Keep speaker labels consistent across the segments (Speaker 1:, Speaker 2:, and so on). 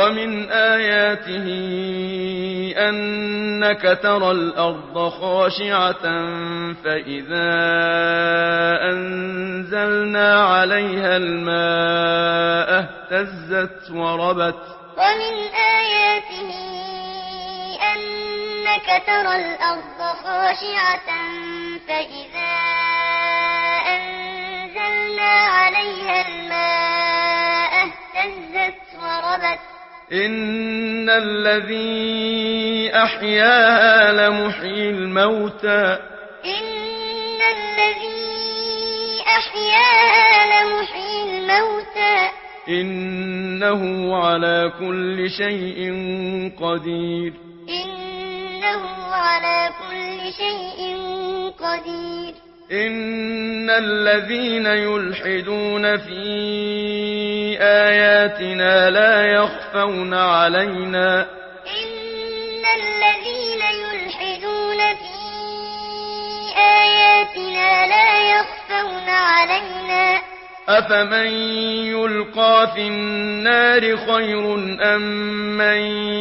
Speaker 1: ومن آياته أنك ترى الأرض خاشعة فإذا أنزلنا عليها الماء اهتزت وربت
Speaker 2: ومن آياته أنك ترى الأرض خاشعة فإذا أنزلنا عليها الماء اهتزت وربت
Speaker 1: إن الذي أحياها لمحيي الموتى
Speaker 2: إن الذي أحياها لمحيي الموتى
Speaker 1: إنه على كل شيء قدير
Speaker 2: إنه على كل شيء قدير
Speaker 1: إن الذين يلحدون في آياتنا لا يخفون علينا
Speaker 2: إن الذين يلحدون في آياتنا لا يخفون علينا
Speaker 1: أفمن يلقى في النار خير أم من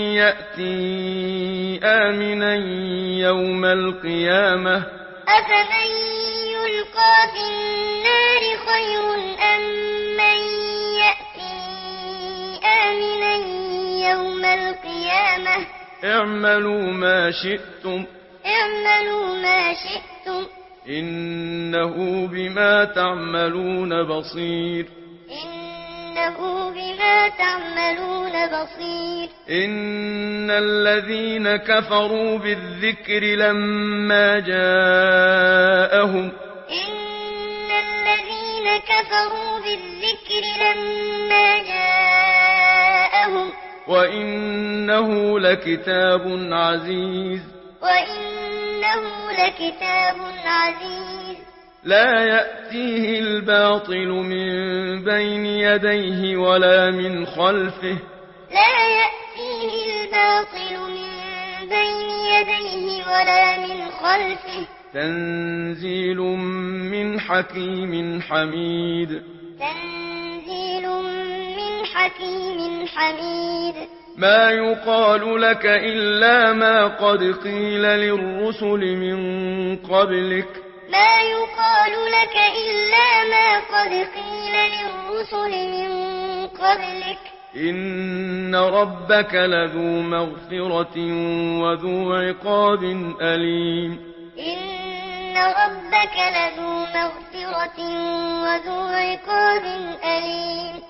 Speaker 1: يأتي آمنا يوم القيامة
Speaker 2: أفمن يلقى في النار خير أم من يأتي آمنا يوم القيامة
Speaker 1: اعملوا ما شئتم
Speaker 2: اعملوا ما شئتم
Speaker 1: إنه بما تعملون بصير
Speaker 2: إنه بما تعملون بصير
Speaker 1: إن الذين كفروا بالذكر لما جاءهم
Speaker 2: إن الذين كفروا بالذكر لما جاءهم
Speaker 1: وإنه لكتاب عزيز
Speaker 2: وإنه لكتاب عزيز
Speaker 1: لا يأتيه الباطل من بين يديه ولا من خلفه
Speaker 2: لا يأتيه الباطل من بين يديه ولا من خلفه
Speaker 1: تنزيل من حكيم حميد
Speaker 2: تنزيل من حكيم حميد
Speaker 1: ما يقال لك إلا ما قد قيل للرسل من قبلك
Speaker 2: ما يقال لك إلا ما قد قيل للرسل من قبلك
Speaker 1: إن ربك لذو مغفرة وذو عقاب أليم
Speaker 2: إن ربك لذو مغفرة وذو عقاب أليم